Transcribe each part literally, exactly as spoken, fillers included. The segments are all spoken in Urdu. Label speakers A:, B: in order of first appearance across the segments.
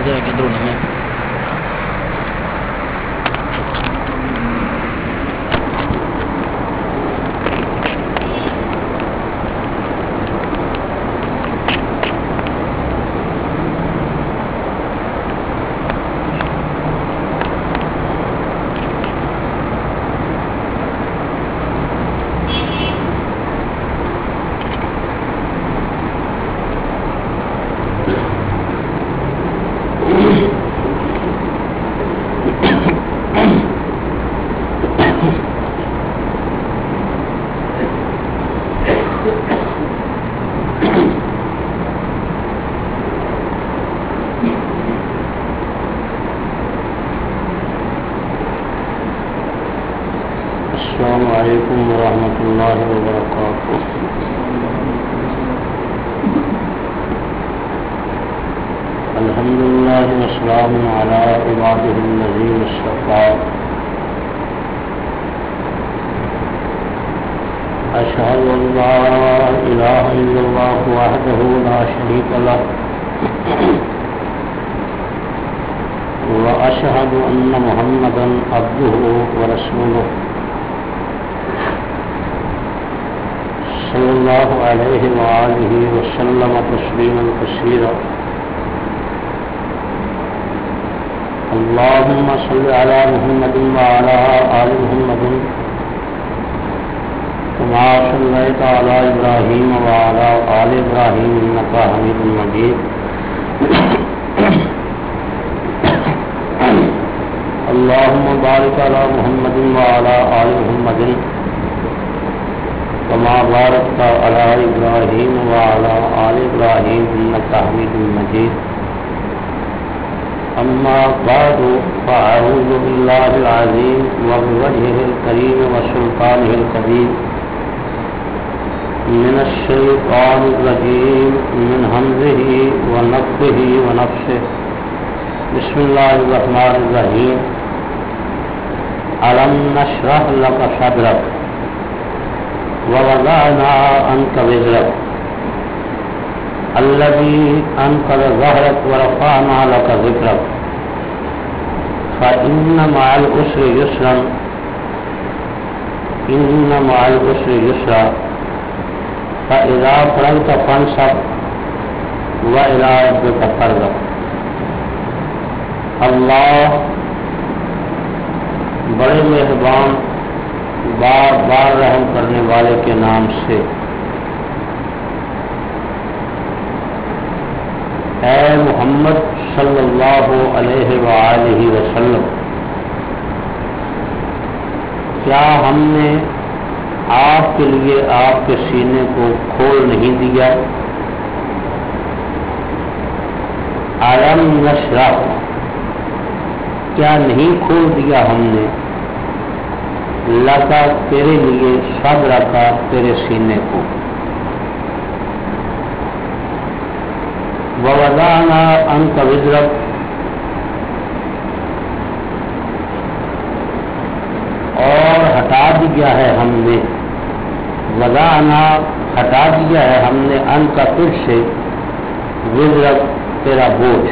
A: جائے کہ دونوں میں السلام علیکم ورحمۃ اللہ وبرکاتہ. الحمد للہ والسلام علی عبادہ الذین اصطفیٰ. اشہد ان لا الہ الا اللہ وحدہ لا شریک لہ واشہد ان محمدا عبدہ ورسولہ صلی اللہ علیہ وآلہ وسلم تسلیما کثیرا. اللهم صل على محمد وعلى آل محمد كما صليت على إبراهيم وعلى آل إبراهيم إنك حميد مجيد. اللهم بارك على محمد وعلى آل محمد كما باركت على إبراهيم وعلى آل إبراهيم إنك حميد مجيد. أما بعد فأعوذ بالله العظيم وبوجهه الكريم وسلطانه القديم من الشيطان الرجيم من همزه ونفخه ونفسه. بسم الله الرحمن الرحيم. ألم نشرح لك صدرك ووضعنا عنك وزرك الذي أنقض ظهرك ورفعنا لك ذكرك فإن مع العسر يسرا إن مع العسر يسرا فإذا فرغت فانصب وإلى ربك فارغب. اللہ بڑے مہربان بار بار رحم کرنے والے کے نام سے. اے محمد صلی اللہ علیہ وآلہ وسلم، کیا ہم نے آپ کے لیے آپ کے سینے کو کھول نہیں دیا؟ الم نشرح، کیا نہیں کھول دیا ہم نے لکا تیرے لیے صدر کا تیرے سینے کو. ووضعنا عنک وزرک، اور ہٹا دیا ہے ہم نے، وضعنا ہٹا دیا ہے ہم نے عنک تجھ سے، وزرک تیرا بوجھ،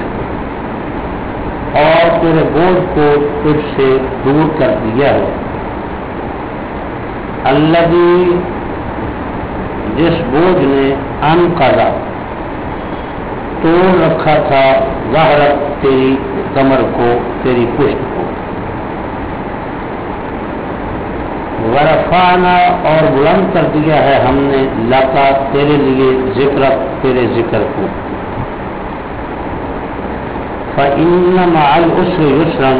A: اور تیرے بوجھ کو تجھ سے دور کر دیا ہے. الذی، جس بوجھ نے انقضا توڑ رکھا تھا، ظہرک تیری کمر کو، تیری پشت کو، ورفعنا، اور بلند کر دیا ہے ہم نے لکا تیرے لیے ذکرک تیرے ذکر کو. فإن مع العسر یسرا،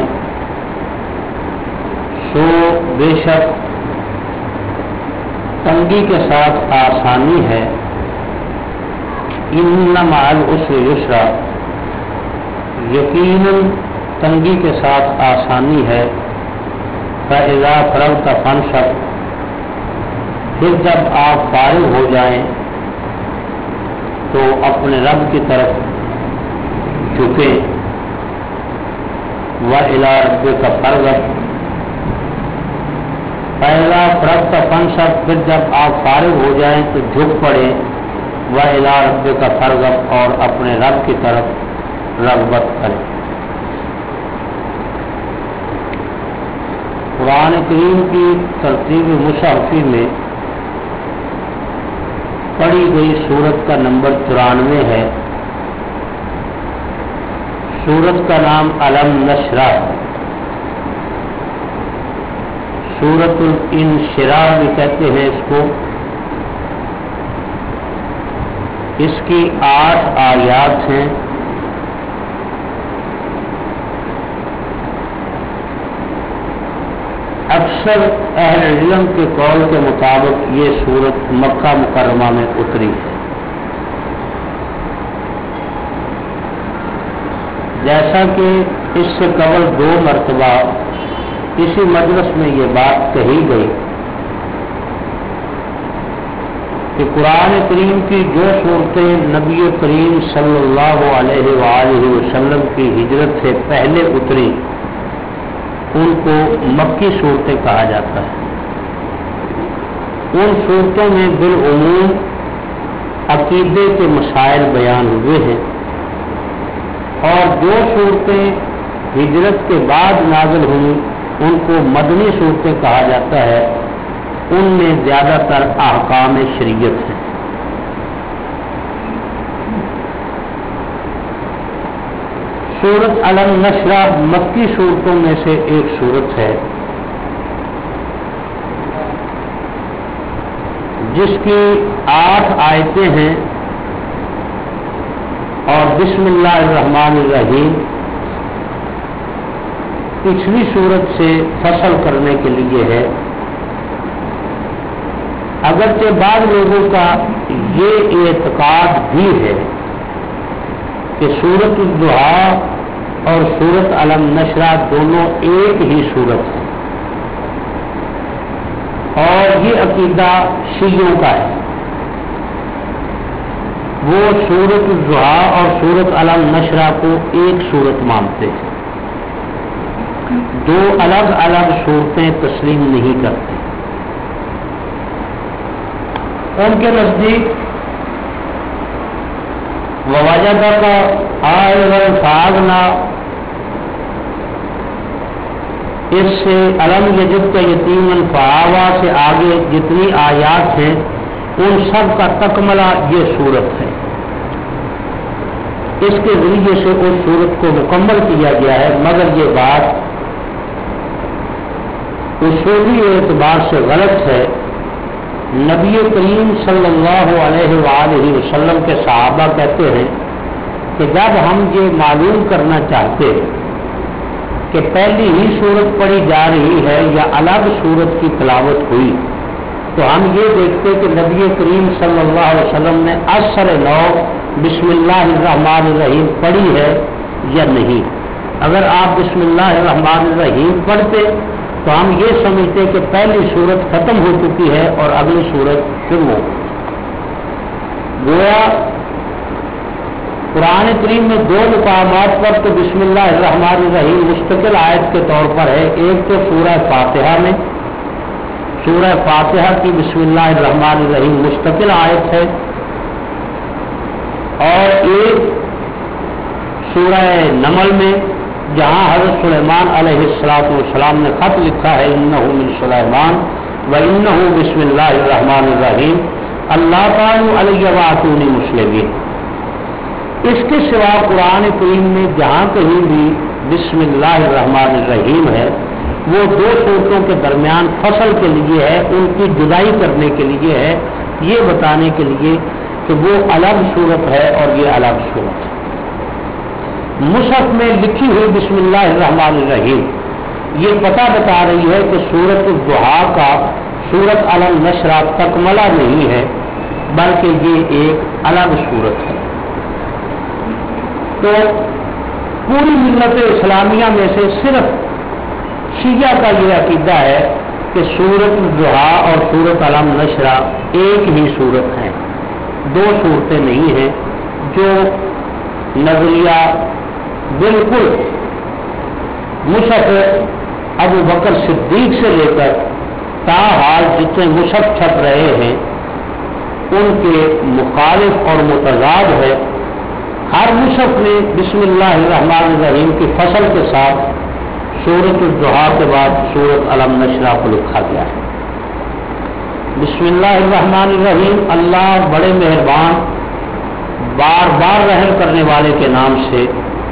A: سو بے شک تنگی کے ساتھ آسانی ہے. ان مع العسر یسرا، یقیناً تنگی کے ساتھ آسانی ہے. فإذا فرغت فانصب، پھر جب آپ فارغ ہو جائیں تو اپنے رب کی طرف جھکیں. وإلى ربك فارغب، پہلا فرغت فانصب، پھر جب آپ فارغ ہو جائیں تو جھک پڑے. وإلى ربك فارغب، اور اپنے رب کی طرف رغبت کریں۔ قرآن کریم کی ترتیب مصحفی میں پڑھی گئی سورت کا نمبر چورانوے ہے۔ سورت کا نام علم نشرح ہے، سورت الانشراح بھی کہتے ہیں اس کو۔ اس کی آٹھ آیات ہیں۔ اکثر اہل علم کے قول کے مطابق یہ سورت مکہ مکرمہ میں اتری ہے۔ جیسا کہ اس سے قبل دو مرتبہ اسی مجلس میں یہ بات کہی گئی کہ قرآن کریم کی جو صورتیں نبی کریم صلی اللہ علیہ وآلہ وسلم کی ہجرت سے پہلے اتری ان کو مکی صورتیں کہا جاتا ہے۔ ان صورتوں میں بالعموم عقیدے کے مسائل بیان ہوئے ہیں، اور جو صورتیں ہجرت کے بعد نازل ہوئیں ان کو مدنی صورتیں کہا جاتا ہے۔ ان میں زیادہ تر احکام شریعت ہیں۔ سورت علم نشرح مکی صورتوں میں سے ایک صورت ہے، جس کی آٹھ آیتیں ہیں، اور بسم اللہ الرحمن الرحیم پچھلی صورت سے فصل کرنے کے لیے ہے۔ اگرچہ بعض لوگوں کا یہ اعتقاد بھی ہے کہ سورت الضحیٰ اور سورت علم نشرح دونوں ایک ہی صورت ہے، اور یہ عقیدہ شیعوں کا ہے۔ وہ سورت الضحیٰ اور سورت علم نشرح کو ایک صورت مانتے ہیں، دو الگ الگ صورتیں تسلیم نہیں کرتے۔ ان کے نزدیک وَوَجَدَكَ عَائِلًا فَأَغْنَىٰ، اس سے علم یجدک یتیما فآویٰ سے آگے جتنی آیات ہیں ان سب کا تکملہ یہ صورت ہے۔ اس کے ذریعے سے اس صورت کو مکمل کیا گیا ہے، مگر یہ بات اصولی اعتبار سے غلط ہے۔ نبی کریم صلی اللہ علیہ وآلہ وسلم کے صحابہ کہتے ہیں کہ جب ہم یہ معلوم کرنا چاہتے کہ پہلی ہی صورت پڑھی جا رہی ہے یا الگ صورت کی تلاوت ہوئی، تو ہم یہ دیکھتے کہ نبی کریم صلی اللہ علیہ وسلم نے اثر نو بسم اللہ الرحمن الرحیم پڑھی ہے یا نہیں۔ اگر آپ بسم اللہ الرحمن الرحیم پڑھتے تو ہم یہ سمجھتے کہ پہلی صورت ختم ہو چکی ہے اور اگلی صورت شروع ہو۔ گویا قرآن کریم میں دو مقامات پر تو بسم اللہ الرحمن الرحیم مستقل آیت کے طور پر ہے۔ ایک تو سورہ فاتحہ میں، سورہ فاتحہ کی بسم اللہ الرحمن الرحیم مستقل آیت ہے، اور ایک سورہ نمل میں جہاں حضرت سلیمان علیہ الصلوۃ والسلام نے خط لکھا ہے انہ من سلیمان و انہ بسم اللہ الرحمن الرحیم اللہ تعالی علیہ واتونی مسلمین۔ اس کے سوا قرآن کریم میں جہاں کہیں بھی بسم اللہ الرحمن الرحیم ہے وہ دو صورتوں کے درمیان فصل کے لیے ہے، ان کی جدائی کرنے کے لیے ہے، یہ بتانے کے لیے کہ وہ الگ صورت ہے اور یہ الگ صورت ہے۔ مصحف میں لکھی ہوئی بسم اللہ الرحمن الرحیم یہ پتہ بتا رہی ہے کہ سورت الضحیٰ کا سورت علم نشرح تکملہ نہیں ہے، بلکہ یہ ایک الگ صورت ہے۔ تو پوری ملت اسلامیہ میں سے صرف شیعہ کا یہ عقیدہ ہے کہ سورت الضحیٰ اور سورت علم نشرح ایک ہی صورت ہے، دو صورتیں نہیں ہیں، جو نظریہ بالکل مصحف ابو بکر صدیق سے لے کر تاحال جتنے مصحف چھپ رہے ہیں ان کے مخالف اور متضاد ہے۔ ہر مصحف مصحف میں بسم اللہ الرحمن الرحیم کی فصل کے ساتھ سورۃ الضحیٰ کے بعد سورۃ الم نشرح کو لکھا گیا ہے۔ بسم اللہ الرحمن الرحیم، اللہ بڑے مہربان بار بار رحم کرنے والے کے نام سے۔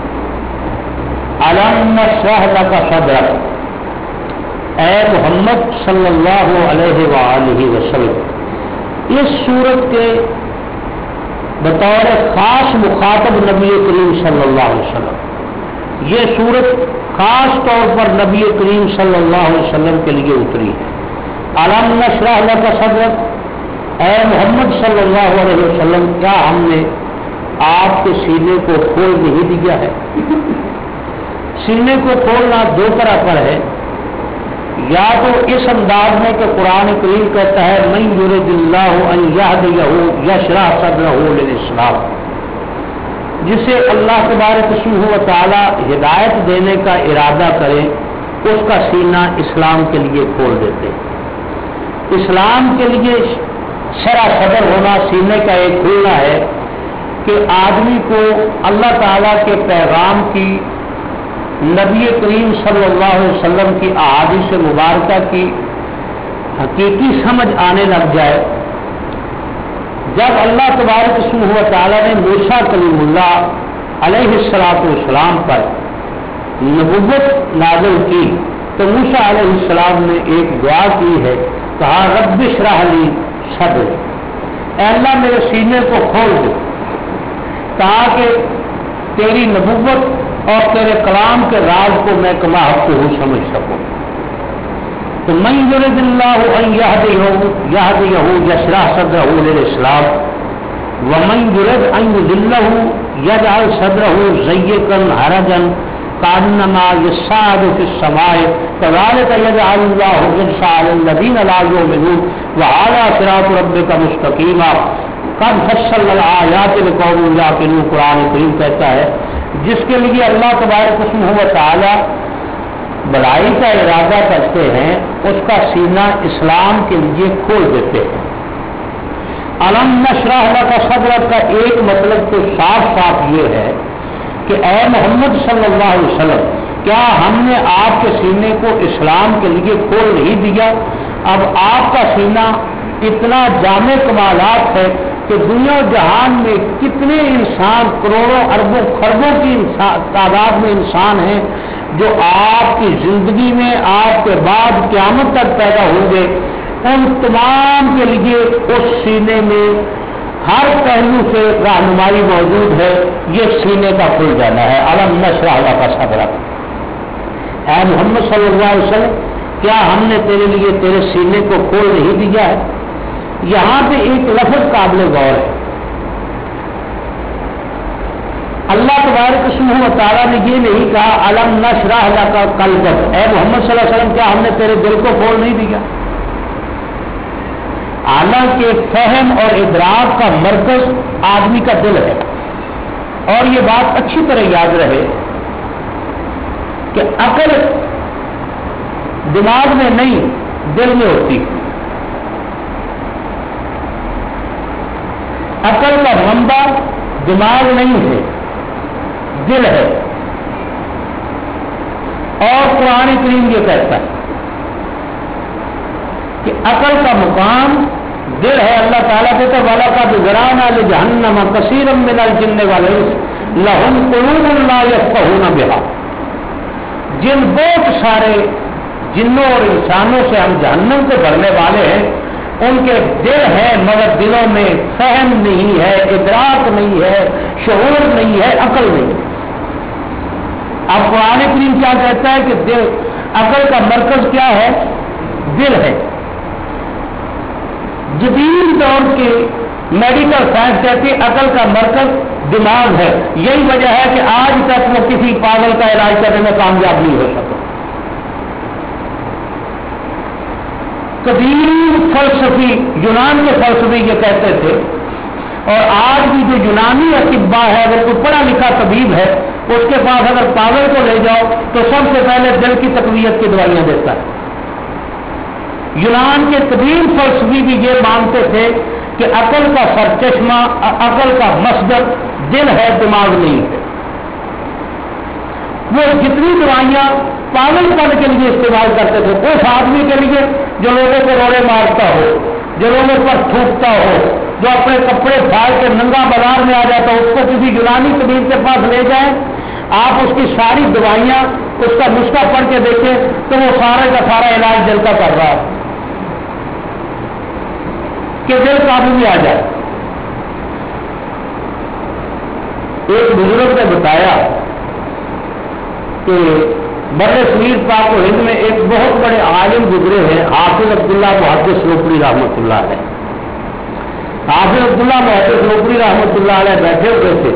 A: الم نشرح لک صدرک، اے محمد صلی اللہ علیہ وآلہ وسلم، اس سورت کے بطور خاص مخاطب نبی کریم صلی اللہ علیہ وسلم، یہ سورت خاص طور پر نبی کریم صلی اللہ علیہ وسلم کے لیے اتری ہے۔ الم نشرح لک صدرک، اے محمد صلی اللہ علیہ وسلم، کیا ہم نے آپ کے سینے کو کھول نہیں دیا ہے؟ سینے کو کھولنا دو طرح پر ہے، یا تو اس انداز میں کہ قرآن کریم کہتا ہے من یرد اللہ ان یہدیہ یشرح صدرہ للاسلام، جسے اللہ تبارک و تعالی ہدایت دینے کا ارادہ کرے اس کا سینہ اسلام کے لیے کھول دیتے۔ اسلام کے لیے شرح صدر ہونا سینے کا ایک کھلنا ہے کہ آدمی کو اللہ تعالیٰ کے پیغام کی، نبی کریم صلی اللہ علیہ وسلم کی احادیث مبارکہ کی حقیقی سمجھ آنے لگ جائے۔ جب اللہ تبارک و تعالیٰ نے موسیٰ کلیم اللہ علیہ الصلوۃ والسلام پر نبوت نازل کی تو موسیٰ علیہ السلام نے ایک دعا کی ہے، کہا رب اشرح لی صدری، اے اللہ میرے سینے کو کھول دے تاکہ تیری نبوت اور تیرے کلام کے راز کو میں کما حق ہوں سمجھ سکوں۔ تو من یرد اللہ ان یہدیہ یہدیہ یشرح صدرہ للاسلام ومن یرد ان یضلہ یجعل صدرہ ضیقا حرجا کانما یصعد فی السماء کذلک یجعل اللہ الرجس علی الذین لا یؤمنون وعلی صراط ربک مستقیما قد فصلنا الآیات لقوم یعقلون۔ قرآن کریم کہتا ہے جس کے لیے اللہ تبارک و تعالی بڑائی کا ارادہ کرتے ہیں اس کا سینہ اسلام کے لیے کھول دیتے ہیں۔ الم نشرح لک صدرک کا ایک مطلب تو صاف صاف یہ ہے کہ اے محمد صلی اللہ علیہ وسلم، کیا ہم نے آپ کے سینے کو اسلام کے لیے کھول نہیں دیا؟ اب آپ کا سینہ اتنا جامع کمالات ہے کہ دنیا جہان میں کتنے انسان، کروڑوں اربوں خربوں کی تعداد میں انسان ہیں جو آپ کی زندگی میں آپ کے بعد قیامت تک پیدا ہوں گے، ان تمام کے لیے اس سینے میں ہر پہلو سے رہنمائی موجود ہے۔ یہ سینے کا کھل جانا ہے۔ الم نشرح لک صدرک، اے محمد صلی اللہ علیہ وسلم، کیا ہم نے تیرے لیے تیرے سینے کو کھول نہیں دیا ہے؟ یہاں پہ ایک لفظ قابل غور ہے۔ اللہ تبارک و تعالیٰ نے یہ نہیں کہا الم نشرح لک قلبک، اے محمد صلی اللہ علیہ وسلم، کیا ہم نے تیرے دل کو کھول نہیں دیا؟ حالانکہ فہم اور ادراک کا مرکز آدمی کا دل ہے، اور یہ بات اچھی طرح یاد رہے کہ عقل دماغ میں نہیں دل میں ہوتی ہے۔ عقل کا منبع دماغ نہیں ہے، دل ہے، اور قرآن کریم یہ کہتا ہے کہ عقل کا مقام دل ہے۔ اللہ تعالیٰ کہتا ہے وَلَقَدْ ذَرَأْنَا لِجَهَنَّمَ كَثِيرًا مِنَ الْجِنِّ وَالْإِنسِ لَهُمْ قُلُوبٌ لَا يَفْقَهُونَ بِهَا، جن بہت سارے جنوں اور انسانوں سے ہم جہنم کو بھرنے والے ہیں، ان کے دل ہے مگر دلوں میں فہم نہیں ہے، ادراک نہیں ہے، شعور نہیں ہے، عقل نہیں ہے۔ اب قرآن کریم کیا کہتا ہے کہ دل، عقل کا مرکز کیا ہے؟ دل ہے۔ جدید دور کے میڈیکل سائنس کہتی ہے عقل کا مرکز دماغ ہے۔ یہی وجہ ہے کہ آج تک وہ کسی پاگل کا علاج کرنے میں کامیاب نہیں ہو سکا۔ قدیم فلسفی یونان کے فلسفی یہ کہتے تھے، اور آج بھی جو یونانی اطباء ہے، اگر کوئی پڑھا لکھا طبیب ہے اس کے پاس اگر پاگل کو لے جاؤ تو سب سے پہلے دل کی تقویت کی دوائیاں دیتا ہے۔ یونان کے قدیم فلسفی بھی یہ مانتے تھے کہ عقل کا سرچشمہ، عقل کا مصدر دل ہے، دماغ نہیں ہے۔ وہ جتنی دوائیاں پاگل پن کے لیے استعمال کرتے تھے، اس آدمی کے لیے جو لوگوں کو روڑے مارتا ہو، جو لوگوں پر تھوکتا ہو، جو اپنے کپڑے پھاڑ کے ننگا بازار میں آ جاتا ہو، اس کو کسی یونانی طبیب کے پاس لے جائیں، آپ اس کی ساری دوائیاں اس کا نسخہ پڑھ کے دیکھیں تو وہ سارے کا سارا علاج دل کا کر رہا ہے کہ دل قابو میں آ جائے۔ ایک بزرگ نے بتایا کہ بر صغیر پاک و ہند میں ایک بہت بڑے عالم گزرے ہیں، حافظ عبداللہ محدث نوپری رحمۃ اللہ علیہ۔ حافظ عبداللہ محدث نوپری رحمۃ اللہ علیہ بیٹھے ہوئے تھے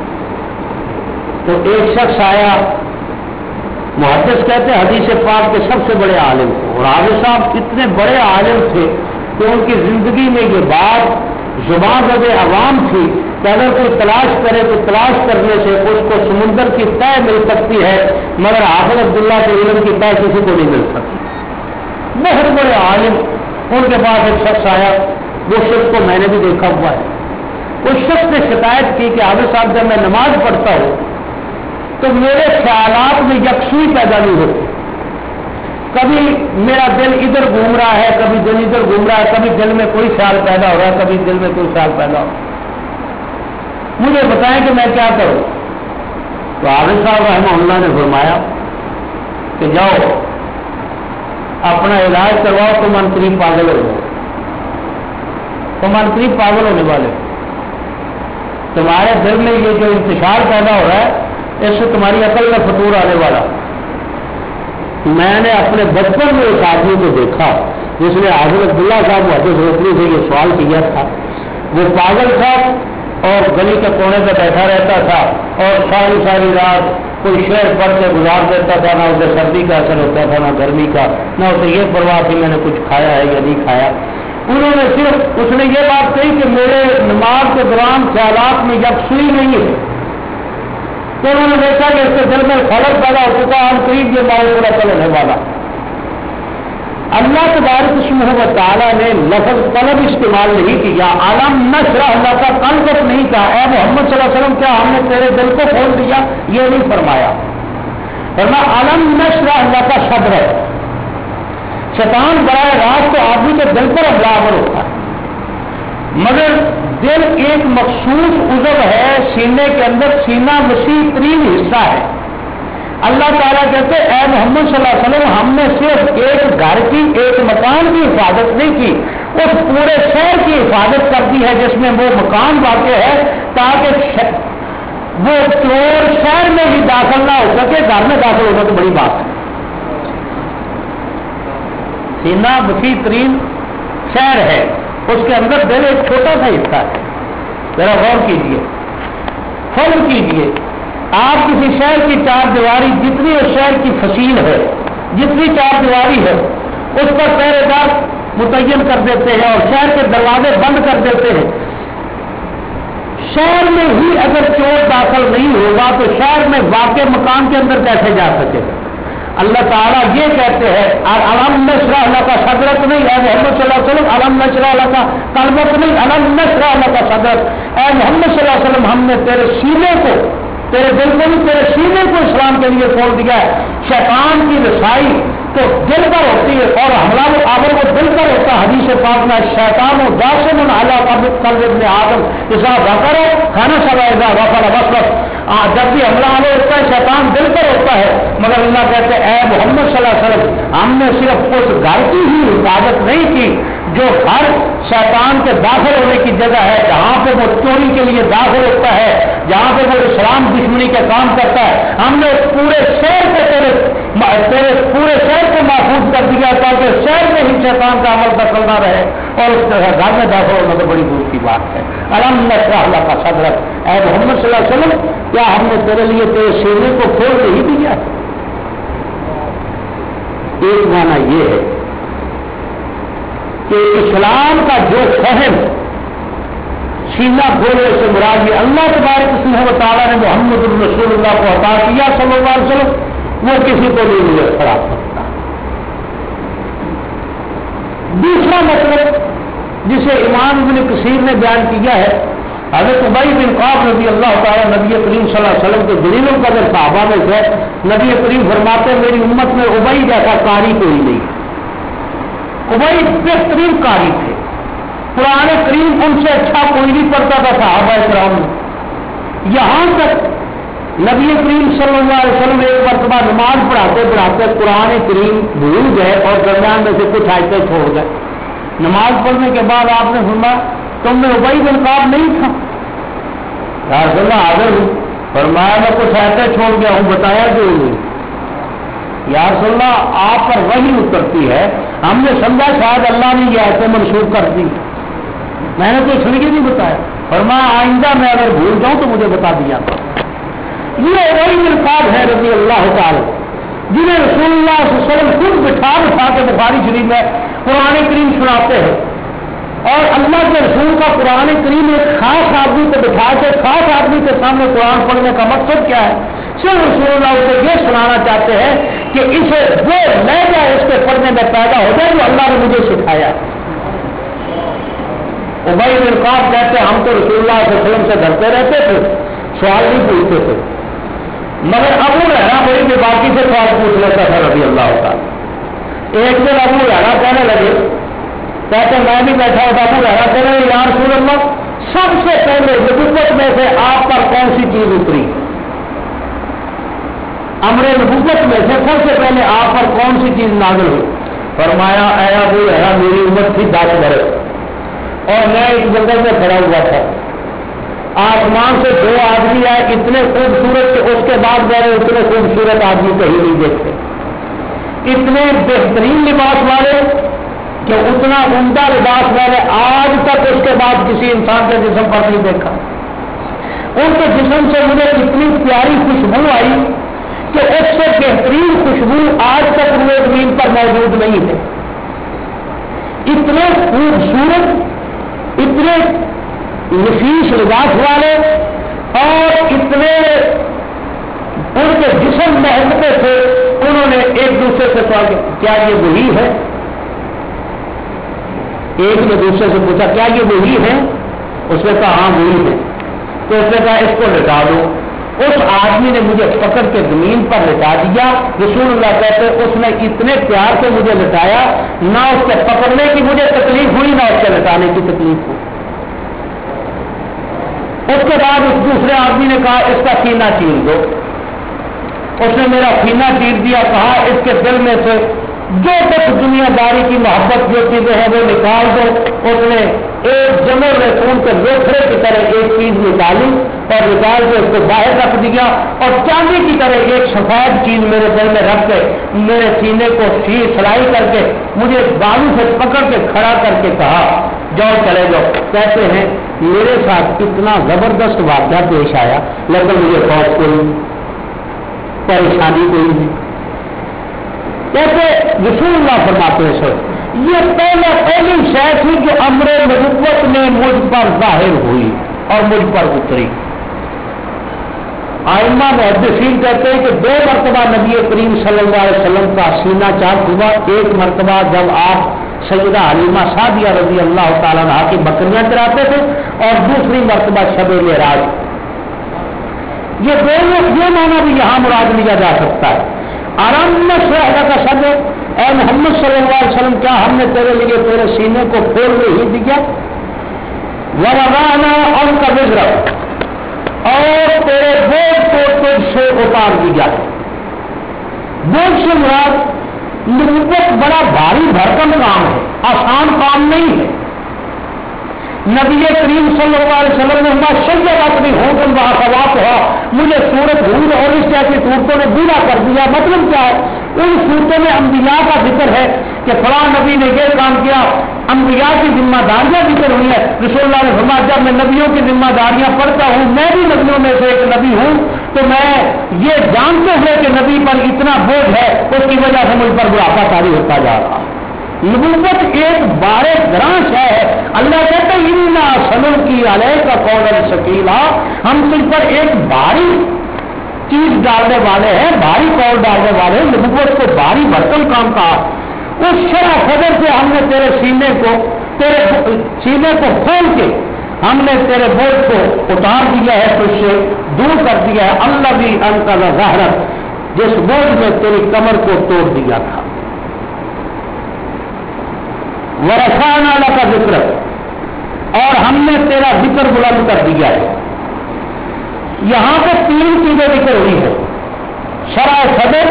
A: تو ایک شخص آیا، محدث کہتے ہیں حدیث پاک کے سب سے بڑے عالم تھے، اور حافظ صاحب اتنے بڑے عالم تھے کہ ان کی زندگی میں یہ بات زبان زد عوام تھی کہ اگر کوئی تلاش کرے تو تلاش کرنے سے اس کو سمندر کی طے مل سکتی ہے، مگر حافظ عبداللہ کے علم کی طے کسی کو نہیں مل سکتی۔ بہت بڑے عالم، ان کے پاس ایک شخص آیا، وہ شخص کو میں نے بھی دیکھا ہوا ہے۔ اس شخص نے شکایت کی کہ حافظ صاحب جب میں نماز پڑھتا ہوں تو میرے خیالات میں یکسوئی پیدا نہیں ہوتی، کبھی میرا دل ادھر گھوم رہا ہے، کبھی دل ادھر گھوم رہا ہے، کبھی دل میں کوئی خیال پیدا ہو رہا ہے، کبھی دل میں کوئی خیال پیدا ہو رہا ہے، مجھے بتائیں کہ میں کیا کروں؟ تو حافظ صاحب رحمہ اللہ نے فرمایا کہ جاؤ اپنا علاج کرواؤ، تم ان قریب پاگل ہو جاؤ، تم ان قریب پاگل ہونے والے، تمہارے دل میں یہ جو انتشار پیدا ہو رہا ہے اس سے تمہاری عقل میں فطور آنے والا۔ میں نے اپنے بچپن میں ایک آدمی کو دیکھا جس نے حافظ عبداللہ صاحب محدث نوپری سے یہ سوال کیا تھا، وہ پاگل تھا اور گلی کے کونے پہ بیٹھا رہتا تھا اور ساری ساری رات کوئی شعر پڑھ کے گزار دیتا تھا، نہ اسے سردی کا اثر ہوتا تھا نہ گرمی کا، نہ اسے یہ پرواہ تھی میں نے کچھ کھایا ہے یا نہیں کھایا۔ انہوں نے صرف اس نے یہ بات کہی کہ میرے نماز کے دوران خیالات میں یکسوئی نہیں ہے، تو انہوں نے دیکھا کہ اس کے دل میں خلل پیدا ہو چکا، ہم قریب یہ ماحول پورا کل ہونے والا۔ اللہ تبارک اسمہ و تعالیٰ نے لفظ قلب استعمال نہیں کیا، علم نشرح اللہ کا قلب نہیں کہا، اے محمد صلی اللہ علیہ وسلم کیا ہم نے تیرے دل کو کھول دیا، یہ نہیں فرمایا، فرمایا علم نشرح اللہ کا صدر ہے۔ شیطان براہ راست تو آدمی کے دل پر حملہ آور ہوتا ہے، مگر دل ایک مخصوص عضو ہے سینے کے اندر، سینہ وسیع ترین حصہ ہے۔ اللہ تعالیٰ کہتے اے محمد صلی اللہ علیہ وسلم ہم نے صرف ایک گھر کی ایک مکان کی حفاظت نہیں کی، اس پورے شہر کی حفاظت کر دی ہے جس میں وہ مکان واقع ہے، تاکہ وہ چور شہر میں بھی داخل نہ ہو سکے، گھر میں داخل ہونا تو بڑی بات ہے۔ سینہ وسیع ترین شہر ہے، اس کے اندر دل ایک چھوٹا سا حصہ ہے، ذرا غور کیجیے، فرض کیجیے آپ کسی شہر کی چار دیواری، جتنی اس شہر کی فصیل ہے، جتنی چار دیواری ہے اس پر پہرے دار متعین کر دیتے ہیں اور شہر کے دروازے بند کر دیتے ہیں، شہر میں ہی اگر چور داخل نہیں ہوگا تو شہر میں واقع مکان کے اندر کیسے جا سکے؟ اللہ تعالیٰ یہ کہتے ہیں علم نشرح اللہ کا صدرت نہیں، اے محمد صلی اللہ علیہ وسلم علم نشرح اللہ کا قلبت نہیں، علم نشرح اللہ کا صدرت، اے محمد صلی اللہ علیہ وسلم ہم نے تیرے سینے کو، تیرے دل کو بھی، تیرے سینے کو اسلام کے لیے کھول دیا ہے۔ شیطان کی رسائی تو دل پر ہوتی ہے اور حملہ آور وہ دل پر ہوتا ہے۔ حدیث پاک میں شیطان و جاسم علی قلب ابن آدم اذا ذکر کھانا سوا اذا غفل وسوس، جب بھی حملہ آور ہوتا ہے شیطان دل پر ہوتا ہے، مگر اللہ کہتے ہیں اے محمد صلی اللہ علیہ وسلم ہم نے صرف اس گھر کی ہی حفاظت نہیں کی جو ہر شیطان کے داخل ہونے کی جگہ ہے، جہاں پہ وہ چوری کے لیے داخل ہوتا ہے، جہاں پہ وہ اسلام دشمنی کا کام کرتا ہے، ہم نے پورے شہر کو تیرے تیرے پورے شہر کو محفوظ کر دیا تاکہ شہر میں ہی شیطان کا عمل دخل نہ رہے اور اس گھر میں داخل ہونا تو بڑی دور کی بات ہے۔ علم نشرح اللہ کا صدرک، اے محمد صلی اللہ علیہ وسلم کیا ہم نے تیرے لیے تیرے سینے کو کھول نہیں دیا؟ ایک معنی یہ ہے کہ اسلام کا جو فہم سینہ کھولنے سے مراد یہ اللہ تبارک اسمہ و تعالیٰ نے محمد الرسول اللہ کو عطا کیا صلی اللہ علیہ وسلم، وہ کسی کو نہیں میسر آ سکتا۔ دوسرا مطلب جسے امام ابن کثیر نے بیان کیا ہے حضرت ابی بن کعب رضی اللہ تعالیٰ نبی کریم صلی اللہ علیہ وسلم کے جلیل القدر صحابہ میں سے، نبی کریم فرماتے ہیں میری امت میں ابی جیسا قاری کوئی نہیں. ابی بہترین قاری تھے، قرآن کریم ان سے اچھا کوئی نہیں پڑھتا تھا صحابہ کرام میں. یہاں تک نبی کریم صلی اللہ علیہ وسلم ایک مرتبہ نماز پڑھاتے پڑھاتے قرآن کریم بھول گئے اور درمیان میں سے کچھ آیتیں چھوڑ گئے. نماز پڑھنے کے بعد آپ نے فرمایا تم میں ابی بن کعب نہیں تھا؟ یا رسول اللہ حاضر ہوں. فرمایا میں کچھ آیتیں چھوڑ گیا ہوں، بتایا کیوں نہیں؟ یا رسول اللہ آپ پر وحی اترتی ہے، ہم نے سمجھا شاید اللہ نے یہ آیتیں منسوخ کر دی، میں نے تو اس لیے نہیں بتایا. فرمایا آئندہ میں اگر بھول جاؤں تو مجھے بتا دیا. یہ ابی بن کعب ہے رضی اللہ تعالی، جنہیں رسول اللہ صلی اللہ علیہ وسلم خود بٹھا بٹھا کے بخاری شریف میں قرآن کریم سناتے ہیں. اور اللہ کے رسول کا قرآن کریم ایک خاص آدمی کو بٹھا کے خاص آدمی کے سامنے قرآن پڑھنے کا مقصد کیا ہے؟ صرف رسول اللہ اسے یہ سنانا چاہتے ہیں کہ اسے وہ لہجہ اس کے پڑھنے میں پیدا ہو جائے جو اللہ نے مجھے سکھایا. ابی بن کعب کہتے ہیں ہم تو رسول اللہ صلی اللہ علیہ وسلم سے ڈرتے رہتے تھے، سوال نہیں پوچھتے تھے، مگر ابو ہریرہ کوئی بھی باقی سے سوال پوچھ لیتا تھا رضی اللہ تعالی. ایک دن ابو ہریرہ کہنے لگے، کہتے میں بھی بیٹھا ہوتا ابو ہریرہ کہنے لگے یا رسول اللہ سب سے پہلے نبوت میں سے آپ پر کون سی چیز اتری؟ امر نبوت میں سے سب سے پہلے آپ پر کون سی چیز نازل ہوئی؟ فرمایا اے ابو ہریرہ میری عمر تھی دس برس اور میں ایک جنگل میں کھڑا ہوا تھا، آسمان سے دو آدمی آئے اتنے خوبصورت کہ اس کے بعد میں نے اتنے خوبصورت آدمی کہیں نہیں دیکھے، اتنے بہترین لباس والے کہ اتنا عمدہ لباس میں نے آج تک اس کے بعد کسی انسان کے جسم پر نہیں دیکھا. ان کے جسم سے مجھے اتنی پیاری خوشبو آئی کہ اس سے بہترین خوشبو آج تک روئے زمین پر موجود نہیں ہے. اتنے خوبصورت، اتنے نفیس لباس والے اور اتنے ان کے جسم مہکتے تھے. انہوں نے ایک دوسرے سے سوال کیا یہ وہی ہے؟ ایک نے دوسرے سے پوچھا کیا یہ وہی ہے؟ اس نے کہا ہاں وہی ہے. تو اس نے کہا اس کو لٹا دو. اس آدمی نے مجھے پکڑ کے زمین پر لٹا دیا. رسول اللہ کہتے اس نے اتنے پیار سے مجھے لٹایا، نہ اس کے پکڑنے کی مجھے تکلیف ہوئی نہ اس کے لٹانے کی تکلیف ہوئی. اس کے بعد اس دوسرے آدمی نے کہا اس کا سینہ چیر دو. اس نے میرا سینہ چیر دیا، کہا اس کے دل میں سے جو کچھ دنیا داری کی محبت جو چیزیں ہیں وہ نکال دو. اس نے ایک جمع رسول کے لوکھڑے کی طرح ایک چیز نکالی اور نکال کے اس کو باہر رکھ دیا اور چاندی کی طرح ایک سفید چیز میرے دل میں رکھ کے میرے سینے کو سی سلائی کر کے مجھے بازو سے پکڑ کے کھڑا کر کے کہا جاؤ چلے جاؤ. کہتے ہیں میرے ساتھ اتنا زبردست واقعہ پیش آیا لیکن مجھے خوف کوئی پریشانی کوئی نہیں. کہتے رسول اللہ فرماتے ہیں سر یہ پہلا پہلی شے تھی جو امر نبوت نے مجھ پر ظاہر ہوئی اور مجھ پر اتری. آئمہ محدثین کہتے ہیں کہ دو مرتبہ نبی کریم صلی اللہ علیہ وسلم کا سینہ چاک ہوا. ایک مرتبہ جب آپ سیدہ حلیمہ سعدیہ رضی اللہ تعالیٰ عنہ کی بکریاں چراتے تھے اور دوسری مرتبہ شب معراج. یہ دونوں یہ معنی بھی یہاں مراد لیا جا سکتا ہے. آرام میں شہدہ کا شب اے محمد صلی اللہ علیہ وسلم کیا ہم نے تیرے لیے تیرے سینے کو کھول نہیں دیا؟ وَوَضَعْنَا عَنْكَ وِزْرَكَ اور تیرے بوجھ کو تجھ سے اتار دیا. بوجھ سے مراد نبوت بڑا بھاری بھرکم کام ہے، آسان کام نہیں ہے. نبی کریم صلی اللہ علیہ وسلم نے ہمارا شجر اپنی ہوں تم وہاں خواب ہوا مجھے سورت ہود اور اس جیسی صورتوں نے بوڑھا کر دیا. مطلب کیا ہے؟ ان صورتوں میں انبیاء کا ذکر ہے کہ فلاں نبی نے یہ کام کیا، انبیاء کی ذمہ داریاں ذکر ہوئی ہیں. رسول اللہ نے فرمایا جب میں نبیوں کی ذمہ داریاں پڑھتا ہوں میں بھی نبیوں میں سے ایک نبی ہوں تو میں یہ جانتے ہوئے کہ نبی پر اتنا بوجھ ہے اس کی وجہ سے مجھ پر بڑھاپا طاری ہوتا جا رہا. نبوت ایک بارے گرانش ہے. اللہ کہتے ہیں اِنَّا سَنُلْقِي عَلَيْكَ قَوْلًا ثَقِيلًا ہم تجھ پر ایک بھاری چیز ڈالنے والے ہیں، بھاری قول ڈالنے والے ہیں. نبوت کو بھاری بھرکم کام کہا. اس شرح صدر سے ہم نے تیرے سینے کو تیرے سینے کو کھول کے ہم نے تیرے بوجھ کو اتار دیا ہے، تجھ سے دور کر دیا ہے، اللہ بھی انقذ ظہرک، جس بوجھ نے تیری کمر کو توڑ دیا تھا، ورفعنا لک ذکرک، اور ہم نے تیرا ذکر بلند کر دیا ہے۔ یہاں پہ تین چیزیں ذکر ہوئی ہے، شرح صدر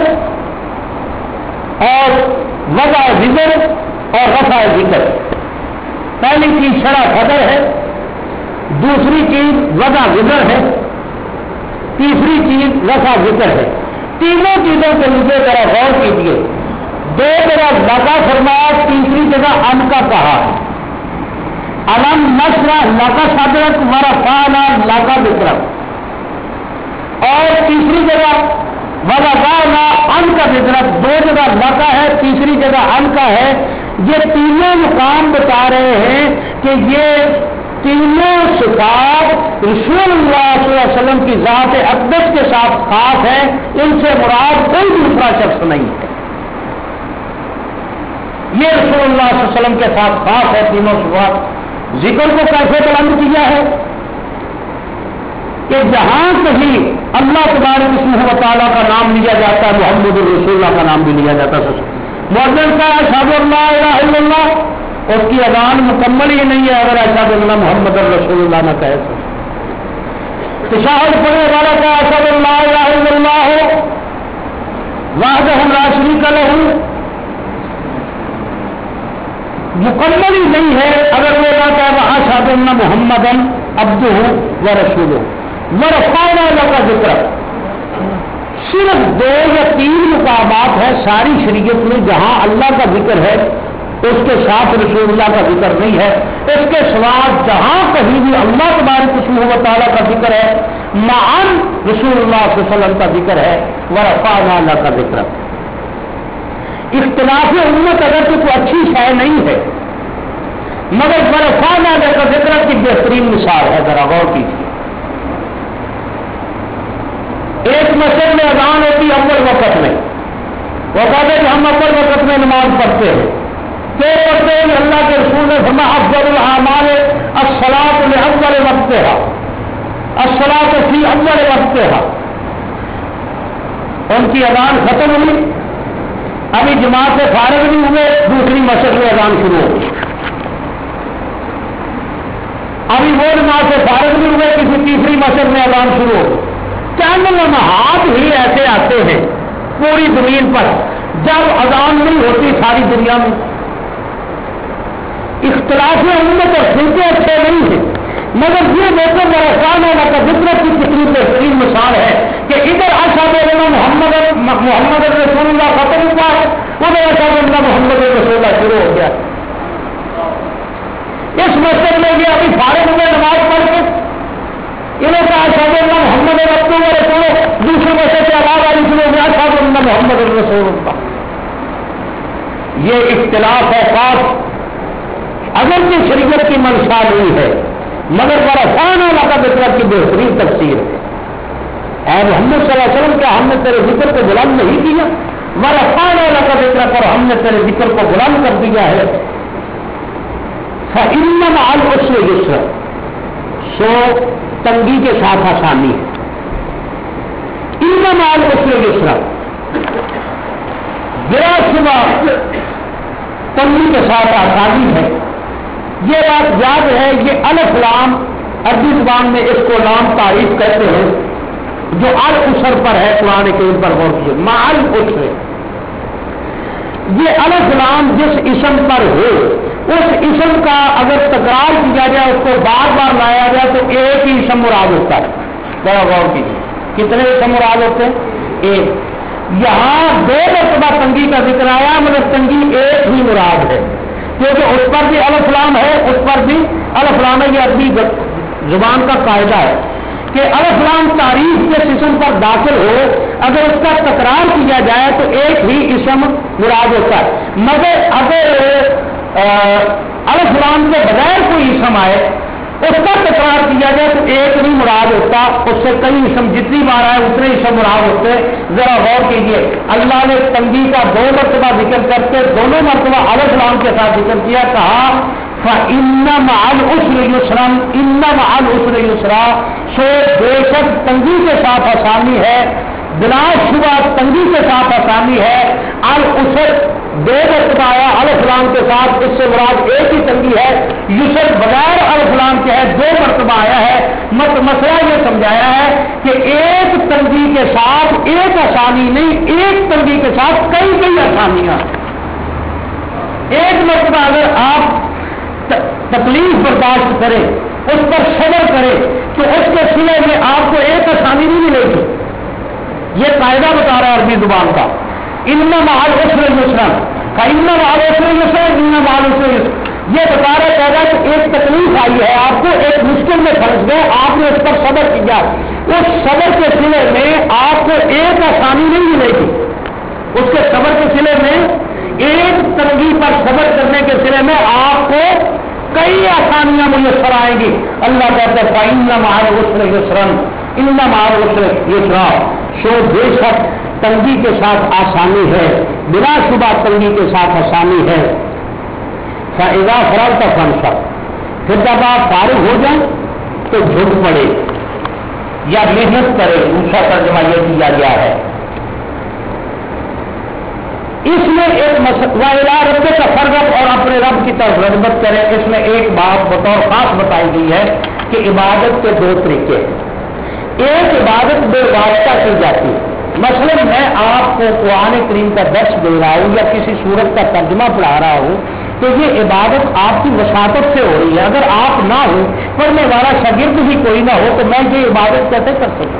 A: اور وضع ذکر اور رفع ذکر۔ پہلی چیز شرح صدر ہے، دوسری چیز وضع ذکر ہے، تیسری چیز رفع ذکر ہے۔ تینوں چیزوں کے لیے ذرا غور کیجیے، دو جگہ لگا فرمایا، تیسری جگہ ان کا کہا ہے، الم نشرح لک صدرک ورفعنا لک ذکرک، اور تیسری جگہ وضعنا عنک ذکرک، دو جگہ لکا ہے، تیسری جگہ ان کا ہے۔ یہ تینوں مقام بتا رہے ہیں کہ یہ تینوں صفات رسول اللہ صلی اللہ علیہ وسلم کی ذات اقدس کے ساتھ خاص ہے، ان سے مراد کوئی دوسرا شخص نہیں ہے۔ یہ رسول اللہ صلی اللہ علیہ وسلم کے ساتھ خاص ہے تینوں صفات۔ ذکر کو کیسے بلند کیا ہے کہ جہاں کہیں اللہ تبارک اسمہ و تعالیٰ کا نام لیا جاتا ہے، محمد الرسول اللہ کا نام بھی لیا جاتا ہے۔ مؤذن کا اشہد اللہ الہ الا اللہ، اس کی اذان مکمل ہی نہیں ہے اگر اشہد اللہ محمد الرسول اللہ نہ کہے تو۔ تشہد پڑھنے والا کا اشہد اللہ الہ الا اللہ وحدہ لا شریک لہ مکمل ہی نہیں ہے اگر وہ کہتا ہے اشہد ان محمدا عبدہ ورسولہ ورفعنا لک ذکرک۔ صرف دو یا تین مقامات ہیں ساری شریعت میں جہاں اللہ کا ذکر ہے، اس کے ساتھ رسول اللہ کا ذکر نہیں ہے۔ اس کے سوا جہاں کہیں بھی اللہ تبارک اسمہ و تعالیٰ کا ذکر ہے، معاً رسول اللہ صلی اللہ علیہ وسلم کا ذکر ہے، ورفعنا لک ذکرک۔ اختلاف امت اگر تو کوئی اچھی شے نہیں ہے، مگر ورفعنا لک ذکرک کی بہترین مثال ہے، ذرا غور کیجیے۔ ایک مسجد میں اذان ہوتی اول وقت میں، وہ کہتے ہیں کہ ہم اول وقت میں نماز پڑھتے ہیں، تو پڑھتے ہیں کہ اللہ کے رسول نے فرمایا افضل الاعمال الصلاۃ لاول وقتها، الصلاۃ فی اول وقتها۔ ان کی اذان ختم ہوئی، ابھی جماعت سے فارغ نہیں ہوئے، دوسری مسجد میں اذان شروع ہو گئی، ابھی وہ جماعت سے فارغ نہیں ہوئے، کسی تیسری مسجد میں اذان شروع ہو گئی۔ چند لمحات ہی ایسے آتے ہیں پوری زمین پر جب اذان نہیں ہوتی ساری دنیا میں۔ اختلاف امت اور فرقے اچھے نہیں ہیں، مگر یہ دیکھو ورفعنا لک ذکرک کی کتنی بہترین مثال ہے کہ ادھر اشہد ان محمد محمد رسول اللہ ختم ہوا ہے، ادھر اشہد ان محمد رسول اللہ شروع ہو گیا۔ اس مسجد میں یہ ابھی فارغ ہوئے نماز پڑھ کے، انہوں کا اشہد ان محمد رسول رسول، دوسری مسجد سے آواز آئی شروع ہو گیا اشہد ان محمد رسول اللہ۔ یہ اختلاف ہے خاص، اگرچہ شریعت کی منشا نہیں ہے، مگر ورفعنا لک ذکرک کی بہترین تفسیر ہے۔ اے محمد صلی اللہ علیہ وسلم کیا ہم نے تیرے ذکر کو بلند نہیں کیا؟ ورفعنا لک ذکرک، اور ہم نے تیرے ذکر کو بلند کر دیا ہے۔ فإن مع العسر یسرا، سو تنگی کے ساتھ آسانی ہے۔ ان مع العسر یسرا، بلا شبہ تنگی کے ساتھ آسانی ہے۔ یہ بات یاد ہے، یہ الف لام عربی زبان میں اس کو لام تعریف کہتے ہیں جو العسر پر ہے، قرآن کریم پر غور کیجیے، مع العسر۔ یہ الف لام جس اسم پر ہو، اس اسم کا اگر تکرار کیا جائے، اس کو بار بار لایا جائے تو ایک ہی اسم مراد ہوتا ہے۔ ذرا غور کیجیے کتنے اسم مراد ہوتے ہیں؟ ایک۔ یہاں دو مرتبہ تنگی کا ذکر آیا، مگر تنگی ایک ہی مراد ہے، کیونکہ اس پر بھی الف لام ہے، اس پر بھی الف لام ہے۔ یہ عربی زبان کا قاعدہ ہے کہ الف لام تعریف جس اسم پر داخل ہو، اگر اس کا تکرار کیا جائے تو ایک ہی اسم مراد ہوتا ہے، مگر اگر الف لام کے بغیر کوئی اسم آئے، اس کا تکرار کیا جائے تو ایک نہیں مراد ہوتا، اس سے کئی اسم جتنی بار آئے اتنے اسم مراد ہوتے ہیں۔ ذرا غور کیجیے، اللہ نے تنگی کا دو مرتبہ ذکر کر کے دونوں مرتبہ الف لام کے ساتھ ذکر کیا، کہا فَإِنَّ مَعَ الْعُسْرِ يُسْرًا إِنَّ مَعَ الْعُسْرِ يُسْرًا سو بے شک تنگی کے ساتھ آسانی ہے، بلا شبہ تنگی کے ساتھ آسانی ہے. العسر بے مرتبہ آیا الف لام کے ساتھ، اس سے مراد ایک ہی تنگی ہے. یسر بغیر الف لام کے ہے، دو مرتبہ آیا ہے. مت مسئلہ یہ سمجھایا ہے کہ ایک تنگی کے ساتھ ایک آسانی نہیں، ایک تنگی کے ساتھ کئی کئی آسانیاں. ایک مرتبہ اگر آپ تکلیف برداشت کرے، اس پر صبر کرے، تو اس کے سلے میں آپ کو ایک آسانی نہیں ملے گی. یہ قاعدہ بتا رہا ہے عربی زبان کا. ان مع العسر یسرا، فإن مع العسر یسرا، ان مع العسر یسرا. یہ بتا رہا ہے کہ ایک تکلیف آئی ہے آپ کو، ایک مشکل میں پھنس گئے، آپ نے اس پر صبر کیا، اس صبر کے سلے میں آپ کو ایک آسانی نہیں ملے گی. اس کے صبر کے سلے میں ایک تنگی پر صبر کرنے کے سلے میں آپ کو کئی آسانیاں میسر آئیں گی. اللہ کہتے ہیں فإن مع العسر یسرا، ان مع العسر یسرا. سو بے شک تنگی کے ساتھ آسانی ہے، بلا شبہ تنگی کے ساتھ آسانی ہے. فإذا فرغت فانصب، پھر جب آپ فارغ ہو جائیں تو جھک پڑے یا محنت کرے. دوسرا ترجمہ یہ کیا گیا ہے. اس میں ایک مسئلہ رب کا فرغت اور اپنے رب کی طرف رغبت کرے. اس میں ایک بات بطور خاص بتائی گئی ہے کہ عبادت کے دو طریقے ہیں. ایک عبادت بے واسطہ کی جاتی ہے. مثلا میں آپ کو قرآن کریم کا درس دے رہا ہوں یا کسی سورت کا ترجمہ پڑھا رہا ہوں تو یہ عبادت آپ کی وساطت سے ہو رہی ہے. اگر آپ نہ ہو، پڑھنے والا شاگرد بھی کوئی نہ ہو، تو میں یہ عبادت کیسے کر سکوں؟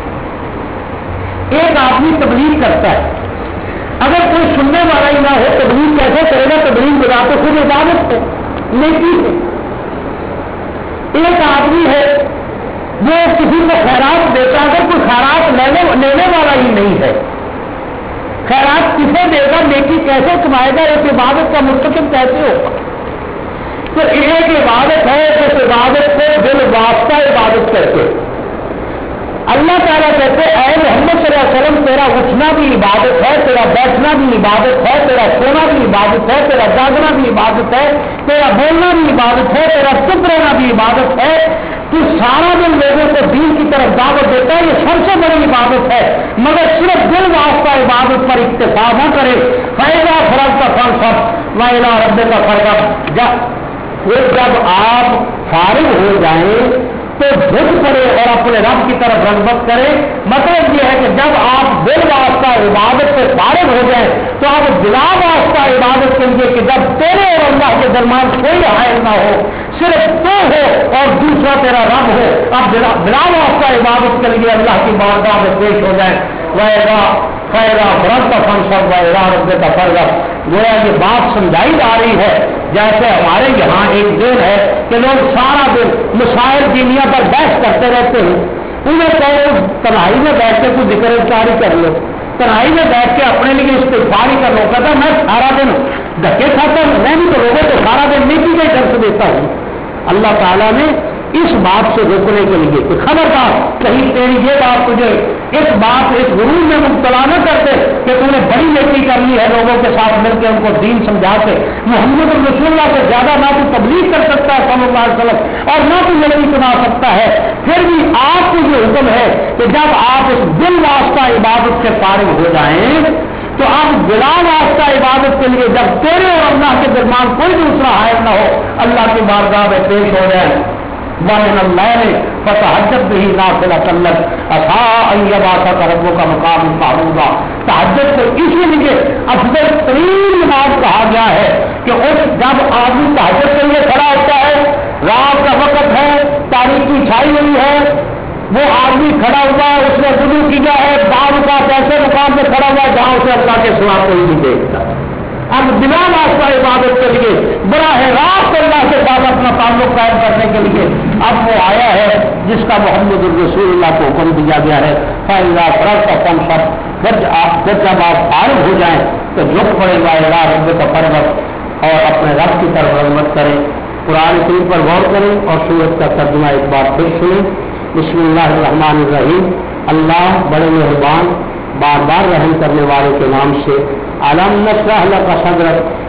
A: ایک آدمی تبلیغ کرتا ہے، اگر کوئی سننے والا ہی نہ ہو تبلیغ کیسے کرے گا؟ تبلیغ بتا تو خود عبادت ہے، نیکی ہے. ایک آدمی ہے وہ کسی کو خیرات دیتا، اگر کوئی خیرات لینے لینے والا ہی نہیں ہے، خیرات کسے دے گا؟ نیکی کیسے کمائے گا؟ ایک عبادت کا مرتکب کیسے ہوگا؟ تو ایک عبادت ہے اس عبادت کو دل واسطہ عبادت کرتے. اللہ تعالیٰ کہتے اے محمد صلی اللہ علیہ وسلم تیرا اٹھنا بھی عبادت ہے، تیرا بیٹھنا بھی عبادت ہے، تیرا سونا بھی عبادت ہے، تیرا جاگنا بھی عبادت ہے، تیرا بولنا بھی عبادت ہے، تیرا چپ رہنا بھی عبادت ہے. تو سارا دن لوگوں کو دین کی طرف دعوت دیتا ہے، یہ سب سے بڑی عبادت ہے. مگر صرف دل واسطہ عبادت پر اکتفا نہ کرے. فائدہ فرض کا فلسف وائلا رب کا فرق. جب جب آپ فارغ ہو جائیں تو جھک پڑے اور اپنے رب کی طرف رغبت کرے. مطلب یہ ہے کہ جب آپ دل واسطہ عبادت سے فارغ ہو جائیں تو آپ بلا واسطہ عبادت کے لیے کہ جب تیرے اور اللہ کے درمیان کوئی حائل نہ ہو، صرف تو ہو اور دوسرا تیرا رب ہو، اب بلا واسطہ عبادت کے لیے اللہ کی بارگاہ میں پیش ہو جائیں. وَإِذَا خَيْرَ فَرَضْتَ فَانْصَبْ وَإِلَىٰ رَبِّكَ فَارْغَب. گویا یہ بات سمجھائی جا رہی ہے جیسے ہمارے یہاں ایک دن ہے کہ لوگ سارا دن مسائل دینیا پر بحث کرتے رہتے ہیں. انہیں کہو تنہائی میں بیٹھ کے کوئی ذکر اذکاری کر لو، تنہائی میں بیٹھ کے اپنے لیے استغفار ہی کر لو. کہتا میں سارا دن دھکے کھاتا ہوں، میں بھی تو لوگوں کو سارا دن نیکی کا درس دیتا ہوں. اللہ تعالیٰ نے اس بات سے روکنے کے لیے کہ خبردار کہیں تیری یہ بات تجھے اس بات اس غرور میں مبتلا نہ کر دے کہ تم نے بڑی نیکی کر لی ہے لوگوں کے ساتھ مل کے ان کو دین سمجھا کے. محمد رسول اللہ سے زیادہ نہ تو تبلیغ کر سکتا ہے صلی اللہ علیہ وسلم اور نہ تو نیکی کما سکتا ہے. پھر بھی آپ کو یہ حکم ہے کہ جب آپ اس دل واسطہ عبادت سے فارغ ہو جائیں تو آپ بلا واسطہ عبادت کے لیے جب تیرے اور اللہ کے درمیان کوئی دوسرا حائل نہ ہو اللہ کی بارگاہ میں پیش ہو جائے. وَمِنَ اللَّيْلِ فَتَهَجَّدْ بِهِ نَافِلَةً لَكَ عَسَىٰ أَن يَبْعَثَكَ رَبُّكَ مَقَامًا مَحْمُودًا. تہجد کو اسی لیے افضل ترین نماز کہا گیا ہے کہ اس جب آدمی تہجد کے لیے کھڑا ہوتا ہے، رات کا وقت ہے، تاریکی چھائی ہوئی ہے، وہ آدمی کھڑا ہوا ہے، اس نے وضو کیا ہے، بعض کا ایسے مقام پہ کھڑا ہوا ہے جہاں اسے اللہ کے سوا کوئی نہیں دیکھتا. اب بلا واسطہ عبادت کے لیے براہ راست اللہ کے ساتھ اپنا تعلق قائم کرنے کے لیے اب وہ آیا ہے جس کا محمد الرسول اللہ کو حکم دیا گیا ہے. فَإِذَا فَرَغْتَ فَانْصَبْ. جب جب آپ فارغ ہو جائیں تو جھک پڑے گا اِلَىٰ رَبِّكَ فَارْغَب اور اپنے رب کی طرف رغبت کریں. قرآن کریم پر غور کریں اور سورت کا ترجمہ ایک بار پھر سنیں. بسم اللہ الرحمن الرحیم. اللہ بڑے مہربان بار بار رحم کرنے والے کے نام سے. علم نشرح لک صدرک.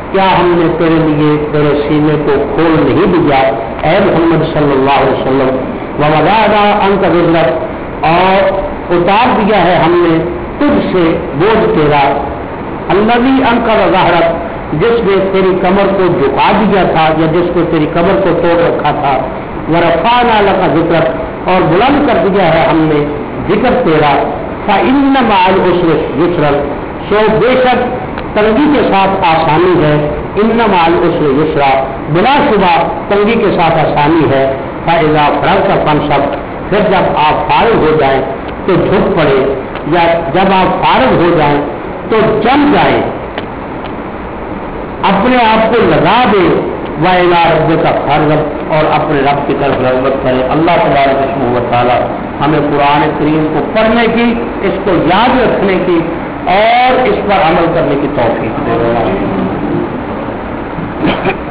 A: کیا ہم نے تیرے لیے تیرے سینے کو کھول نہیں دیا اے محمد صلی اللہ علیہ وسلم، ووضعنا عنک وزرک، اور اتار دیا ہے ہم نے تجھ سے بوجھ تیرا، الذی انقض ظہرک، جس نے تیری کمر کو جھکا دیا تھا یا جس نے تیری کمر کو توڑ رکھا تھا، ورفعنا لک ذکرک، اور بلند کر دیا ہے ہم نے ذکر تیرا، فإن مع العسر یسرا، سو بے شک تنگی کے ساتھ آسانی ہے، ان مع العسر یسرا، بلا شبہ تنگی کے ساتھ آسانی ہے، فإذا فرغت فانصب، پھر جب آپ فارغ ہو جائیں تو جھک پڑے، یا جب آپ فارغ ہو جائیں تو جم جائیں، اپنے آپ کو لگا دے، وَإِلَىٰ رَبِّكَ فَارْغَب، اور اپنے رب کی طرف رغبت کرے۔ اللہ تبارک و تعالی ہمیں قرآن کریم کو پڑھنے کی، اس کو یاد رکھنے کی اور اس پر عمل کرنے کی توفیق دے۔